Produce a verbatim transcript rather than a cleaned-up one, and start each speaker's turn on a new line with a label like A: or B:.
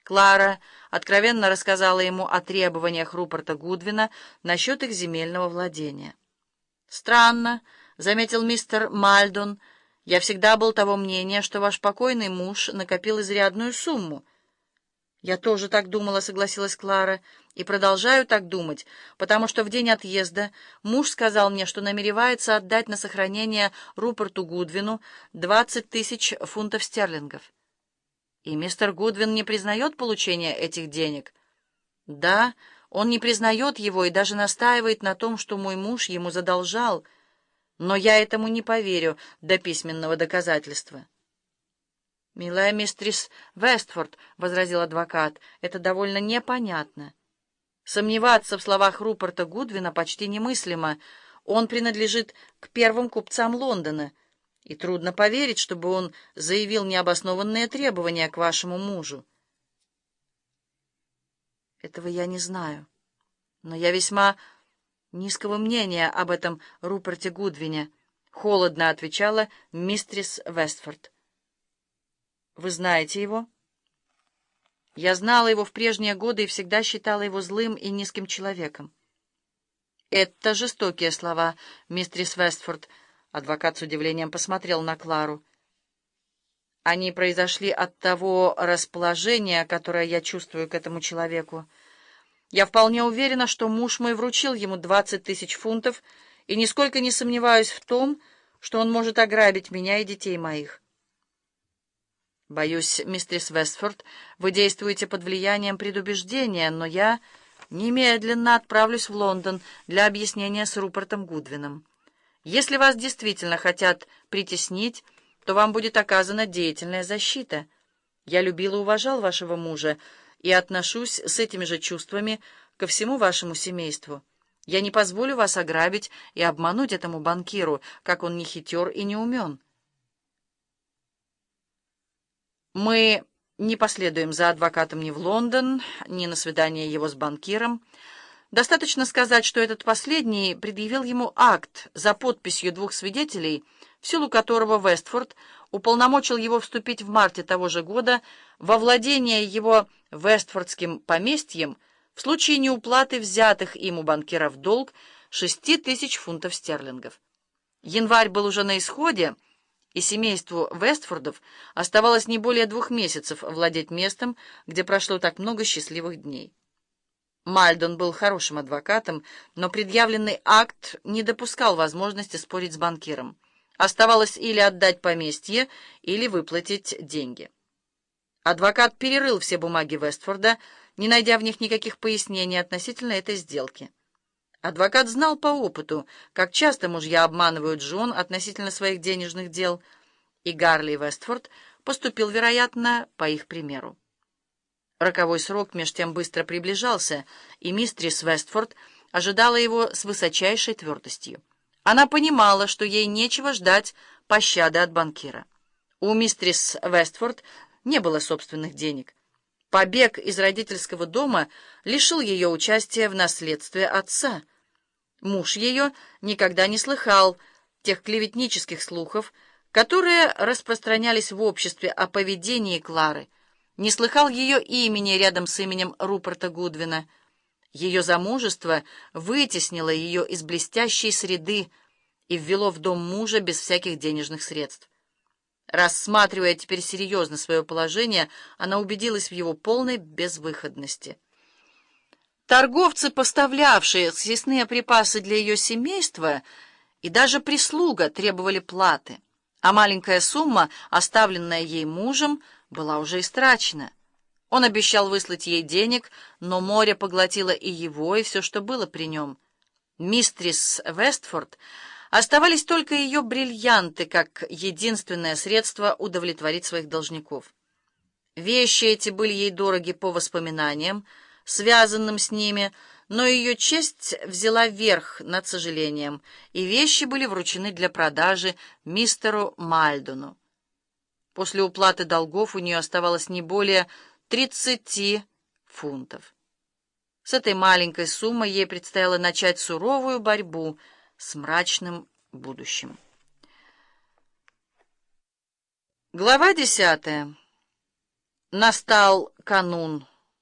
A: Клара откровенно рассказала ему о требованиях Руперта Гудвина насчет их земельного владения. «Странно», — заметил мистер Мальдон, — «я всегда был того мнения, что ваш покойный муж накопил изрядную сумму». «Я тоже так думала», — согласилась Клара, — «и продолжаю так думать, потому что в день отъезда муж сказал мне, что намеревается отдать на сохранение Руперту Гудвину двадцать тысяч фунтов стерлингов». «И мистер Гудвин не признает получения этих денег?» «Да, он не признает его и даже настаивает на том, что мой муж ему задолжал, но я этому не поверю до письменного доказательства». «Милая мистерис Вестфорд», — возразил адвокат, — «это довольно непонятно. Сомневаться в словах Руперта Гудвина почти немыслимо. Он принадлежит к первым купцам Лондона, и трудно поверить, чтобы он заявил необоснованные требования к вашему мужу». «Этого я не знаю, но я весьма низкого мнения об этом Руперте Гудвине», — холодно отвечала мистерис Вестфорд. «Вы знаете его?» «Я знала его в прежние годы и всегда считала его злым и низким человеком». «Это жестокие слова, мистерис Вестфорд», — адвокат с удивлением посмотрел на Клару. «Они произошли от того расположения, которое я чувствую к этому человеку. Я вполне уверена, что муж мой вручил ему двадцать тысяч фунтов, и нисколько не сомневаюсь в том, что он может ограбить меня и детей моих». «Боюсь, мистерис Вестфорд, вы действуете под влиянием предубеждения, но я немедленно отправлюсь в Лондон для объяснения с Рупертом Гудвином. Если вас действительно хотят притеснить, то вам будет оказана деятельная защита. Я любил и уважал вашего мужа и отношусь с этими же чувствами ко всему вашему семейству. Я не позволю вас ограбить и обмануть этому банкиру, как он не хитер и не умен». «Мы не последуем за адвокатом ни в Лондон, ни на свидание его с банкиром. Достаточно сказать, что этот последний предъявил ему акт за подписью двух свидетелей, в силу которого Вестфорд уполномочил его вступить в марте того же года во владение его вестфордским поместьем в случае неуплаты взятых им у банкира в долг шести тысяч фунтов стерлингов. Январь был уже на исходе, и семейству Вестфордов оставалось не более двух месяцев владеть местом, где прошло так много счастливых дней. Мальдон был хорошим адвокатом, но предъявленный акт не допускал возможности спорить с банкиром. Оставалось или отдать поместье, или выплатить деньги. Адвокат перерыл все бумаги Вестфорда, не найдя в них никаких пояснений относительно этой сделки. Адвокат знал по опыту, как часто мужья обманывают жен относительно своих денежных дел, и Гарли Вестфорд поступил, вероятно, по их примеру. Роковой срок меж тем быстро приближался, и мистерис Вестфорд ожидала его с высочайшей твердостью. Она понимала, что ей нечего ждать пощады от банкира. У мистерис Вестфорд не было собственных денег. Побег из родительского дома лишил ее участия в наследстве отца. Муж ее никогда не слыхал тех клеветнических слухов, которые распространялись в обществе о поведении Клары, не слыхал ее имени рядом с именем Руперта Гудвина. Ее замужество вытеснило ее из блестящей среды и ввело в дом мужа без всяких денежных средств. Рассматривая теперь серьезно свое положение, она убедилась в его полной безвыходности. Торговцы, поставлявшие съестные припасы для ее семейства, и даже прислуга требовали платы, а маленькая сумма, оставленная ей мужем, была уже истрачена. Он обещал выслать ей денег, но море поглотило и его, и все, что было при нем. Мистерис Вестфорд оставались только ее бриллианты, как единственное средство удовлетворить своих должников. Вещи эти были ей дороги по воспоминаниям, связанным с ними, но ее честь взяла верх над сожалением, и вещи были вручены для продажи мистеру Мальдону. После уплаты долгов у нее оставалось не более тридцати фунтов. С этой маленькой суммой ей предстояло начать суровую борьбу с мрачным будущим. Глава десятая. Настал канун